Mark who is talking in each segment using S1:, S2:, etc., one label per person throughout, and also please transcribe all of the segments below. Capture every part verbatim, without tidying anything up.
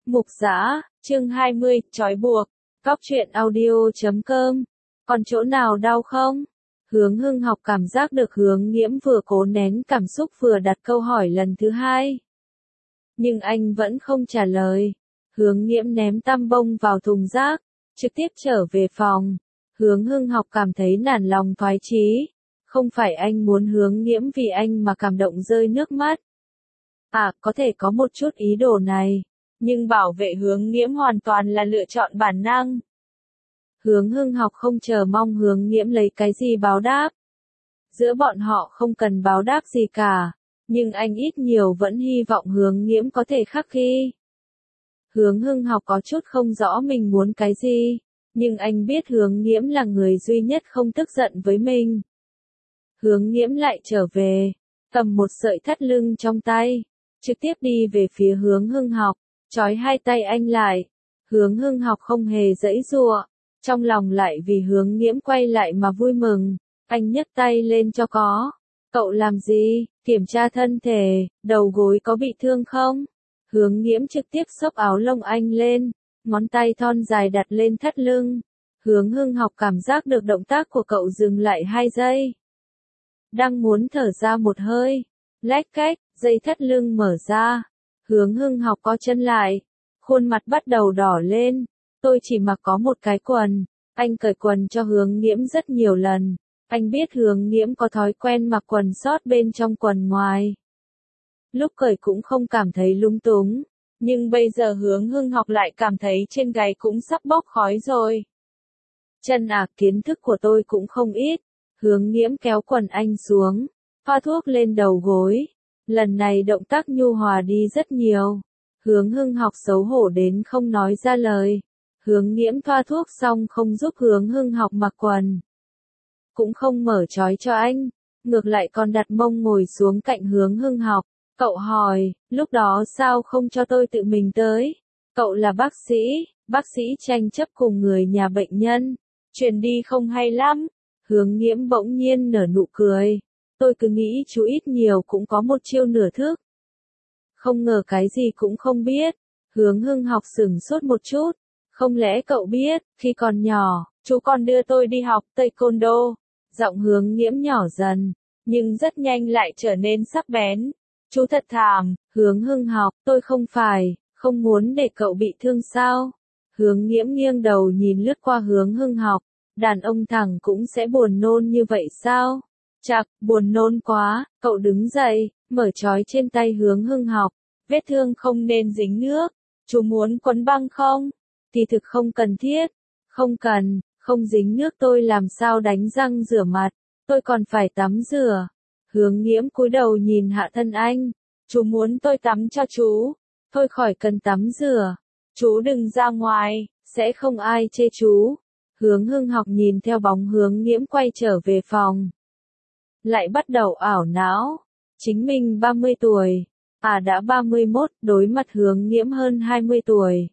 S1: Mục Giã, chương hai mươi, trói buộc. Cóc truyện audio chấm com. Còn chỗ nào đau không? Hướng Hưng học cảm giác được Hướng Nghiễm vừa cố nén cảm xúc vừa đặt câu hỏi lần thứ hai. Nhưng anh vẫn không trả lời. Hướng Nghiễm ném tăm bông vào thùng rác, trực tiếp trở về phòng. Hướng Hưng học cảm thấy nản lòng thoái chí. Không phải anh muốn Hướng Nghiễm vì anh mà cảm động rơi nước mắt. À, có thể có một chút ý đồ này. Nhưng bảo vệ Hướng Nghiễm hoàn toàn là lựa chọn bản năng. Hướng Hưng học không chờ mong Hướng Nghiễm lấy cái gì báo đáp. Giữa bọn họ không cần báo đáp gì cả, nhưng anh ít nhiều vẫn hy vọng Hướng Nghiễm có thể khắc ghi. Hướng Hưng học có chút không rõ mình muốn cái gì, nhưng anh biết Hướng Nghiễm là người duy nhất không tức giận với mình. Hướng Nghiễm lại trở về, cầm một sợi thắt lưng trong tay, trực tiếp đi về phía Hướng Hưng học. Trói hai tay anh lại. Hướng Hưng học không hề giãy giụa, trong lòng lại vì Hướng Nghiễm quay lại mà vui mừng. Anh nhấc tay lên cho có. Cậu làm gì? Kiểm tra thân thể, đầu gối có bị thương không? Hướng Nghiễm trực tiếp xốc áo lông anh lên, ngón tay thon dài đặt lên thắt lưng. Hướng Hưng học cảm giác được động tác của cậu dừng lại hai giây. Đang muốn thở ra một hơi, lách cách, dây thắt lưng mở ra. Hướng Hưng học co chân lại, khuôn mặt bắt đầu đỏ lên. Tôi chỉ mặc có một cái quần. Anh cởi quần cho Hướng Nghiễm rất nhiều lần. Anh biết Hướng Nghiễm có thói quen mặc quần sót bên trong quần ngoài. Lúc cởi cũng không cảm thấy lung túng, nhưng bây giờ Hướng Hưng học lại cảm thấy trên gáy cũng sắp bốc khói rồi. Chân à, kiến thức của tôi cũng không ít. Hướng Nghiễm kéo quần anh xuống, thoa thuốc lên đầu gối. Lần này động tác nhu hòa đi rất nhiều. Hướng Hưng học xấu hổ đến không nói ra lời. Hướng Nghiễm thoa thuốc xong không giúp Hướng Hưng học mặc quần. Cũng không mở trói cho anh. Ngược lại còn đặt mông ngồi xuống cạnh Hướng Hưng học. Cậu hỏi, lúc đó sao không cho tôi tự mình tới? Cậu là bác sĩ, bác sĩ tranh chấp cùng người nhà bệnh nhân. Chuyện đi không hay lắm. Hướng Nghiễm bỗng nhiên nở nụ cười. Tôi cứ nghĩ chú ít nhiều cũng có một chiêu nửa thức. Không ngờ cái gì cũng không biết. Hướng Hưng học sửng sốt một chút. Không lẽ cậu biết, khi còn nhỏ, chú còn đưa tôi đi học taekwondo. Giọng Hướng Nghiễm nhỏ dần, nhưng rất nhanh lại trở nên sắc bén. Chú thật thảm. Hướng Hưng học, tôi không phải, không muốn để cậu bị thương sao? Hướng Nghiễm nghiêng đầu nhìn lướt qua Hướng Hưng học. Đàn ông thẳng cũng sẽ buồn nôn như vậy sao? Chạc, buồn nôn quá. Cậu đứng dậy, mở trói trên tay Hướng Hưng học. Vết thương không nên dính nước. Chú muốn quấn băng không? Thì thực không cần thiết. Không cần, không dính nước tôi làm sao đánh răng rửa mặt. Tôi còn phải tắm rửa. Hướng Nghiễm cúi đầu nhìn hạ thân anh. Chú muốn tôi tắm cho chú. Thôi khỏi cần tắm rửa. Chú đừng ra ngoài, sẽ không ai chê chú. Hướng Hưng học nhìn theo bóng Hướng Nghiễm quay trở về phòng. Lại bắt đầu ảo não. Chính mình ba mươi tuổi. À đã ba mươi mốt, đối mặt Hướng Nghiễm hơn hai mươi tuổi.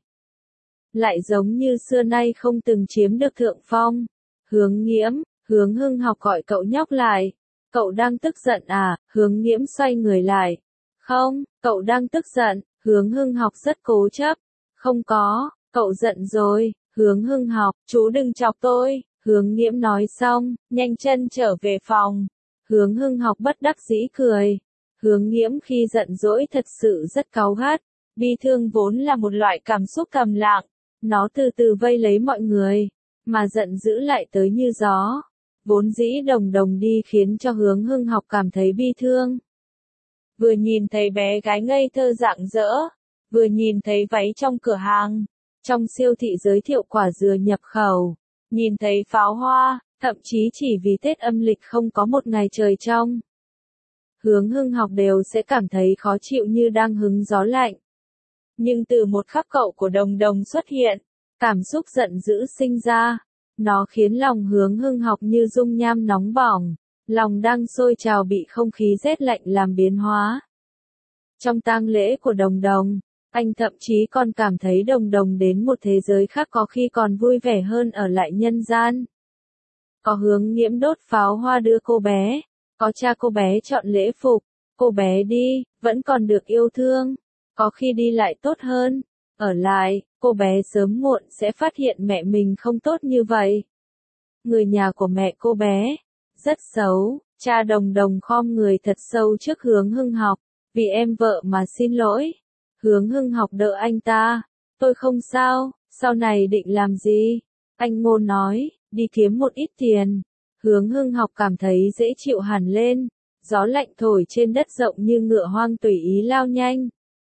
S1: Lại giống như xưa nay không từng chiếm được thượng phong. Hướng Nghiễm, Hướng Hưng học gọi cậu nhóc lại. Cậu đang tức giận à? Hướng Nghiễm xoay người lại. Không, cậu đang tức giận. Hướng Hưng học rất cố chấp. Không có, cậu giận rồi. Hướng Hưng học, chú đừng chọc tôi. Hướng Nghiễm nói xong, nhanh chân trở về phòng. Hướng Hưng học bất đắc dĩ cười. Hướng Nghiễm khi giận dỗi thật sự rất cáu gắt. Bi thương vốn là một loại cảm xúc trầm lặng. Nó từ từ vây lấy mọi người, mà giận dữ lại tới như gió. Vốn dĩ đồng đồng đi khiến cho Hướng Hưng học cảm thấy bi thương. Vừa nhìn thấy bé gái ngây thơ rạng rỡ, vừa nhìn thấy váy trong cửa hàng, trong siêu thị giới thiệu quả dừa nhập khẩu, nhìn thấy pháo hoa, thậm chí chỉ vì Tết âm lịch không có một ngày trời trong. Hướng Hưng học đều sẽ cảm thấy khó chịu như đang hứng gió lạnh. Nhưng từ một khắc cậu của đồng đồng xuất hiện, cảm xúc giận dữ sinh ra. Nó khiến lòng Hướng Hưng học như dung nham nóng bỏng. Lòng đang sôi trào bị không khí rét lạnh làm biến hóa. Trong tang lễ của đồng đồng, anh thậm chí còn cảm thấy đồng đồng đến một thế giới khác có khi còn vui vẻ hơn ở lại nhân gian. Có Hướng Nghiễm đốt pháo hoa đưa cô bé. Có cha cô bé chọn lễ phục. Cô bé đi, vẫn còn được yêu thương. Có khi đi lại tốt hơn. Ở lại, cô bé sớm muộn sẽ phát hiện mẹ mình không tốt như vậy. Người nhà của mẹ cô bé, rất xấu, cha Đồng Đồng khom người thật sâu trước Hướng Hưng Học, vì em vợ mà xin lỗi. Hướng Hưng Học đỡ anh ta, tôi không sao, sau này định làm gì? Anh Ngôn nói, đi kiếm một ít tiền. Hướng Hưng Học cảm thấy dễ chịu hẳn lên, gió lạnh thổi trên đất rộng như ngựa hoang tùy ý lao nhanh.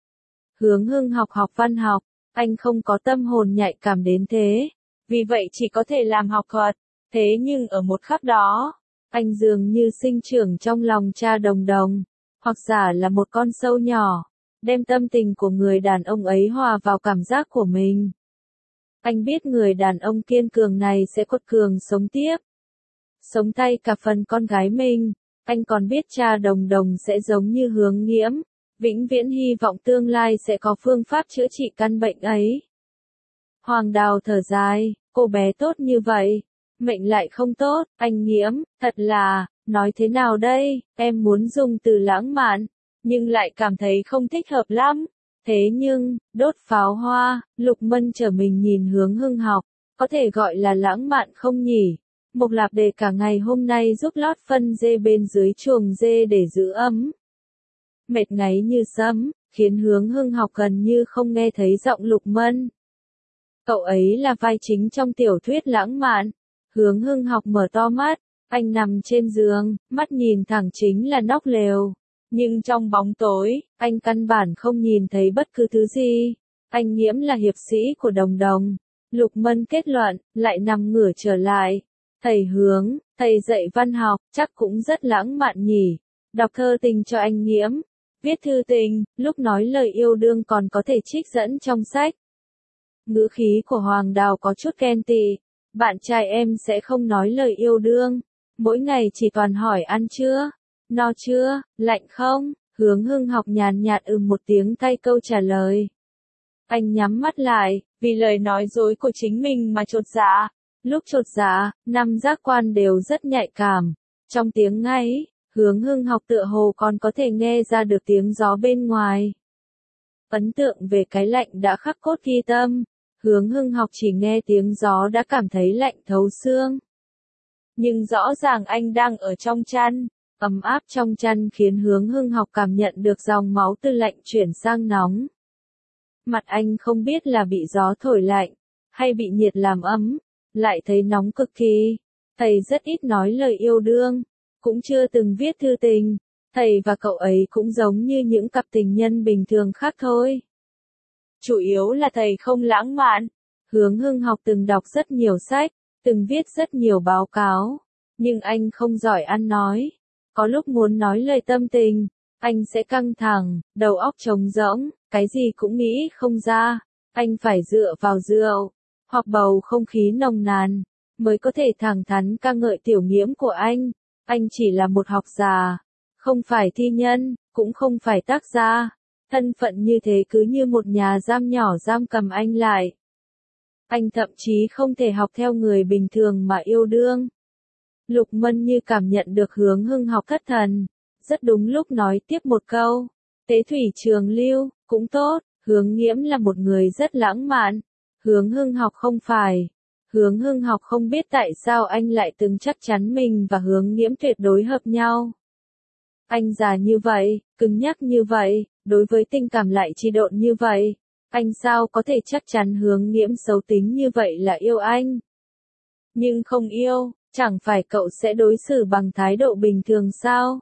S1: Hướng Hưng Học học văn học, anh không có tâm hồn nhạy cảm đến thế, vì vậy chỉ có thể làm học thuật, thế nhưng ở một khắc đó, anh dường như sinh trưởng trong lòng cha Đồng Đồng, hoặc giả là một con sâu nhỏ, đem tâm tình của người đàn ông ấy hòa vào cảm giác của mình. Anh biết người đàn ông kiên cường này sẽ quật cường sống tiếp, sống tay cả phần con gái mình. Anh còn biết cha Đồng Đồng sẽ giống như Hướng Nghiễm, vĩnh viễn hy vọng tương lai sẽ có phương pháp chữa trị căn bệnh ấy. Hoàng Đào thở dài, cô bé tốt như vậy, mệnh lại không tốt, anh Nghiễm, thật là, nói thế nào đây, em muốn dùng từ lãng mạn, nhưng lại cảm thấy không thích hợp lắm. Thế nhưng, đốt pháo hoa, Lục Mân trở mình nhìn Hướng Hưng Học, có thể gọi là lãng mạn không nhỉ? Mộc Lạp Đề cả ngày hôm nay giúp lót phân dê bên dưới chuồng dê để giữ ấm. Mệt ngáy như sấm, khiến Hướng Hưng Học gần như không nghe thấy giọng Lục Mân. Cậu ấy là vai chính trong tiểu thuyết lãng mạn. Hướng Hưng Học mở to mắt, anh nằm trên giường, mắt nhìn thẳng chính là nóc lều. Nhưng trong bóng tối, anh căn bản không nhìn thấy bất cứ thứ gì. Anh Nghiễm là hiệp sĩ của Đồng Đồng. Lục Mân kết luận, lại nằm ngửa trở lại. Thầy Hướng, thầy dạy văn học, chắc cũng rất lãng mạn nhỉ. Đọc thơ tình cho anh Nghiễm, viết thư tình, lúc nói lời yêu đương còn có thể trích dẫn trong sách. Ngữ khí của Hoàng Đào có chút ghen tị. Bạn trai em sẽ không nói lời yêu đương, mỗi ngày chỉ toàn hỏi ăn chưa, no chưa, lạnh không? Hướng Hưng Học nhàn nhạt ừm một tiếng thay câu trả lời. Anh nhắm mắt lại, vì lời nói dối của chính mình mà chột dạ. Lúc chột dạ, năm giác quan đều rất nhạy cảm. Trong tiếng ngáy, Hướng Hưng Học tựa hồ còn có thể nghe ra được tiếng gió bên ngoài. Ấn tượng về cái lạnh đã khắc cốt ghi tâm. Hướng Hưng Học chỉ nghe tiếng gió đã cảm thấy lạnh thấu xương. Nhưng rõ ràng anh đang ở trong chăn, ấm áp trong chăn khiến Hướng Hưng Học cảm nhận được dòng máu từ lạnh chuyển sang nóng. Mặt anh không biết là bị gió thổi lạnh, hay bị nhiệt làm ấm, lại thấy nóng cực kỳ. Thầy rất ít nói lời yêu đương, cũng chưa từng viết thư tình, thầy và cậu ấy cũng giống như những cặp tình nhân bình thường khác thôi. Chủ yếu là thầy không lãng mạn. Hướng Hưng Học từng đọc rất nhiều sách, từng viết rất nhiều báo cáo, nhưng anh không giỏi ăn nói. Có lúc muốn nói lời tâm tình, anh sẽ căng thẳng, đầu óc trống rỗng, cái gì cũng nghĩ không ra. Anh phải dựa vào rượu, hoặc bầu không khí nồng nàn, mới có thể thẳng thắn ca ngợi tiểu Nghiễm của anh. Anh chỉ là một học giả, không phải thi nhân, cũng không phải tác gia. Thân phận như thế cứ như một nhà giam nhỏ giam cầm anh lại. Anh thậm chí không thể học theo người bình thường mà yêu đương. Lục Mân như cảm nhận được Hướng Hưng Học thất thần, rất đúng lúc nói tiếp một câu. Tế thủy trường lưu, cũng tốt, Hướng Nghiễm là một người rất lãng mạn. Hướng Hưng Học không phải. Hướng Hưng Học không biết tại sao anh lại từng chắc chắn mình và Hướng Nghiễm tuyệt đối hợp nhau. Anh già như vậy, cứng nhắc như vậy, đối với tình cảm lại trì độn như vậy. Anh sao có thể chắc chắn Hướng Nghiễm xấu tính như vậy là yêu anh? Nhưng không yêu, chẳng phải cậu sẽ đối xử bằng thái độ bình thường sao?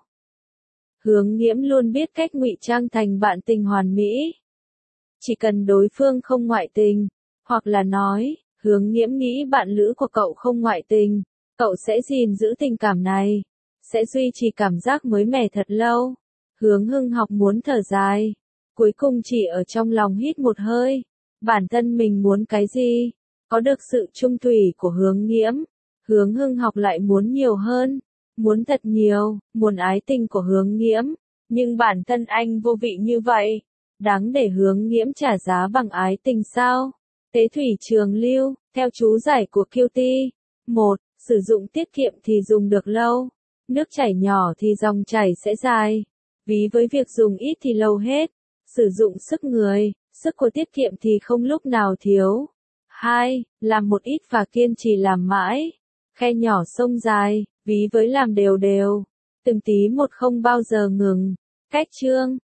S1: Hướng Nghiễm luôn biết cách ngụy trang thành bạn tình hoàn mỹ. Chỉ cần đối phương không ngoại tình, hoặc là nói, Hướng Nghiễm nghĩ bạn lữ của cậu không ngoại tình, cậu sẽ gìn giữ tình cảm này, sẽ duy trì cảm giác mới mẻ thật lâu. Hướng Hưng Học muốn thở dài, cuối cùng chỉ ở trong lòng hít một hơi. Bản thân mình muốn cái gì? Có được sự trung thủy của Hướng Nghiễm. Hướng Hưng Học lại muốn nhiều hơn, muốn thật nhiều, muốn ái tình của Hướng Nghiễm. Nhưng bản thân anh vô vị như vậy, đáng để Hướng Nghiễm trả giá bằng ái tình sao? Tế thủy trường lưu, theo chú giải của Kiêu Ti. một. Sử dụng tiết kiệm thì dùng được lâu. Nước chảy nhỏ thì dòng chảy sẽ dài. Ví với việc dùng ít thì lâu hết. Sử dụng sức người, sức của tiết kiệm thì không lúc nào thiếu. hai. Làm một ít và kiên trì làm mãi. Khe nhỏ sông dài, ví với làm đều đều. Từng tí một không bao giờ ngừng. Cách chương